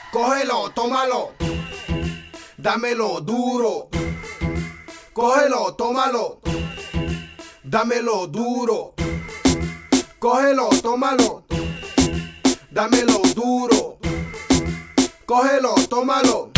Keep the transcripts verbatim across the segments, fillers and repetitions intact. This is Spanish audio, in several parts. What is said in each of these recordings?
Cógelo, tómalo, dámelo duro. Cógelo, tómalo, dámelo duro. Cógelo, tómalo, dámelo duro. Cógelo, tómalo.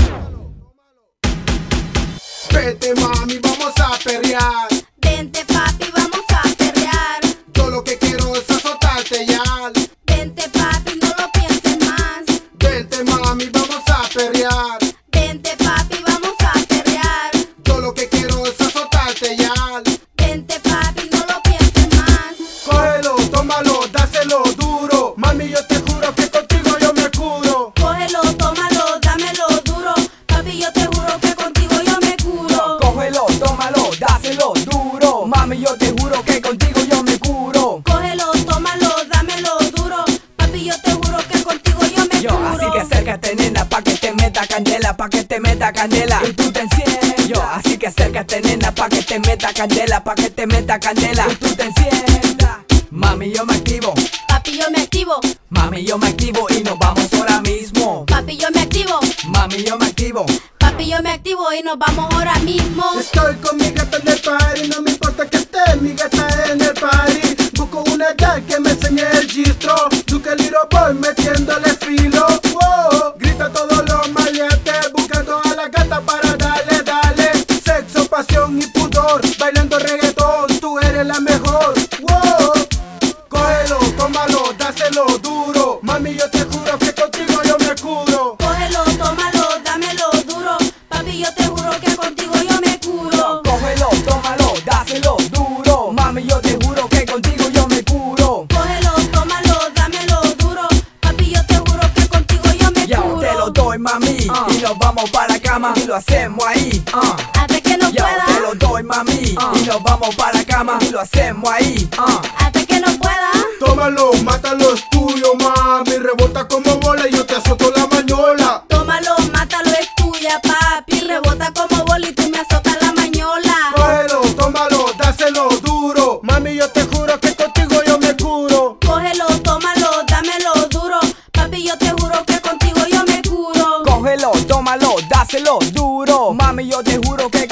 Vete mami, vamos a perrear. Vente papi, vamos a perrear. Yo lo que quiero es azotarte ya. Vente papi, no lo pienses más. Vente mami, vamos a perrear. Vente papi, vamos a perrear. Yo lo que quiero es azotarte ya. Vente papi, no lo pienses más. Cógelo, tómalo, dáselo duro. Mami, yo te juro que contigo yo me curo. Cógelo, tómalo, dámelo duro. Papi, yo te juro que contigo yo me curo. Cógelo, tómalo, dáselo duro. Mami, yo te juro que contigo yo me curo. Cógelo, tómalo, dámelo duro. Papi, yo te juro que contigo yo me Yo, curo. así que acércate nena pa' que te meta candela, pa' que te meta candela y tú te enciendas. Yo, así que acércate nena pa' que te meta candela, pa' que te meta candela y tú te enciendas. Mami, yo me activo, Papi, yo me activo. mami, yo me activo y nos vamos ahora mismo. Papi, yo me activo. Mami, yo me activo. Papi, yo me activo y nos vamos ahora mismo. Estoy con mi gata en el party, no me importa que esté mi gata en el party. Busco una gal que me enseñe el gistro. Tú que little boy metiéndole filo. Wow, grita todos los maleantes, buscando a la gata para darle, darle. Sexo, pasión y pudor, bailando reggaetón, tú eres la mejor. Wow, cógelo, tómalo, dáselo duro. Mami, yo te juro que contigo yo me curo. Cógelo, tómalo, dámelo duro. Papi, yo te juro que contigo yo me curo. Cógelo, tómalo, dáselo duro. Mami, yo te juro que contigo yo me curo. Cógelo, tómalo, dámelo duro. Papi, yo te juro que contigo yo me Ya curo. te lo doy mami uh. y nos vamos para la cama y lo hacemos ahí. Uh. Hasta que no Ya pueda. te lo doy mami uh. y nos vamos para la cama y lo hacemos ahí. Uh. Hasta que no pueda. Tómalo, mátalo, es tuyo, mami. Rebota como bola y yo te azoto la mañola. Tómalo, mátalo, es tuya, papi. Rebota como bola y tú me azotas la mañola. Cógelo, tómalo, dáselo duro. Mami, yo te juro que contigo yo me curo. Cógelo, tómalo, dámelo duro. Papi, yo te juro que contigo yo me curo. Cógelo, tómalo, dáselo duro. Mami, yo te juro que